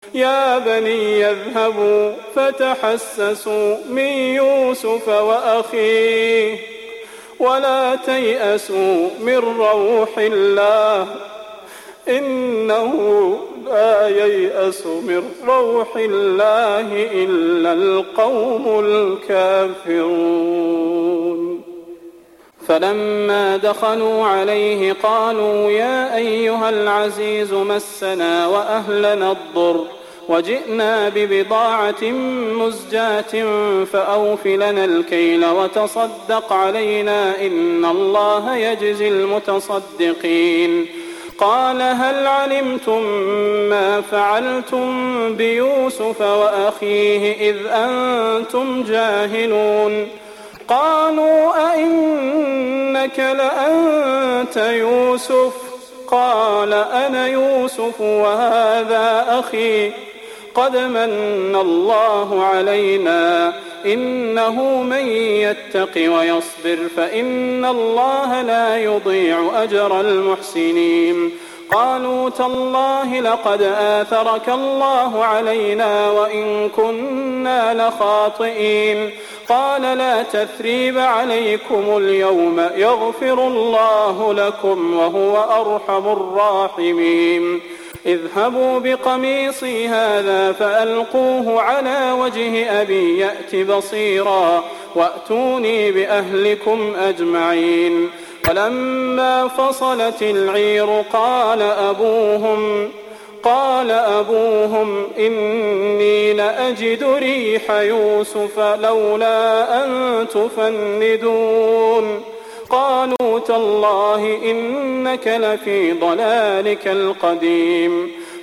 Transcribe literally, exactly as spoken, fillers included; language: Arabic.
يا بني اذهبوا فتحسسوا من يوسف وأخيه ولا تيأسوا من روح الله إنه لا ييأس من روح الله إلا القوم الكافرون. فلما دخلوا عليه قالوا يا أيها العزيز مسنا وأهلنا الضر وجئنا ببضاعة مزجاة فأوف لنا الكيل وتصدق علينا إن الله يجزي المتصدقين. قال هل علمتم ما فعلتم بيوسف وأخيه إذ أنتم جاهلون؟ قالوا أئنك لأنت يوسف؟ قال أنا يوسف وهذا أخي قد من الله علينا إنه من يتق ويصبر فإن الله لا يضيع أجر المحسنين. قالوا تالله لقد آثرك الله علينا وإن كنا لخاطئين. قال لا تثريب عليكم اليوم يغفر الله لكم وهو أرحم الراحمين. اذهبوا بقميصي هذا فألقوه على وجه أبي يأت بصيرا وأتوني بأهلكم أجمعين. فلما فصلت العير قال أبوهم قال أبوهم إني لأجد ريح يوسف لولا أن تفندون. قالوا تالله إنك لفي ضلالك القديم.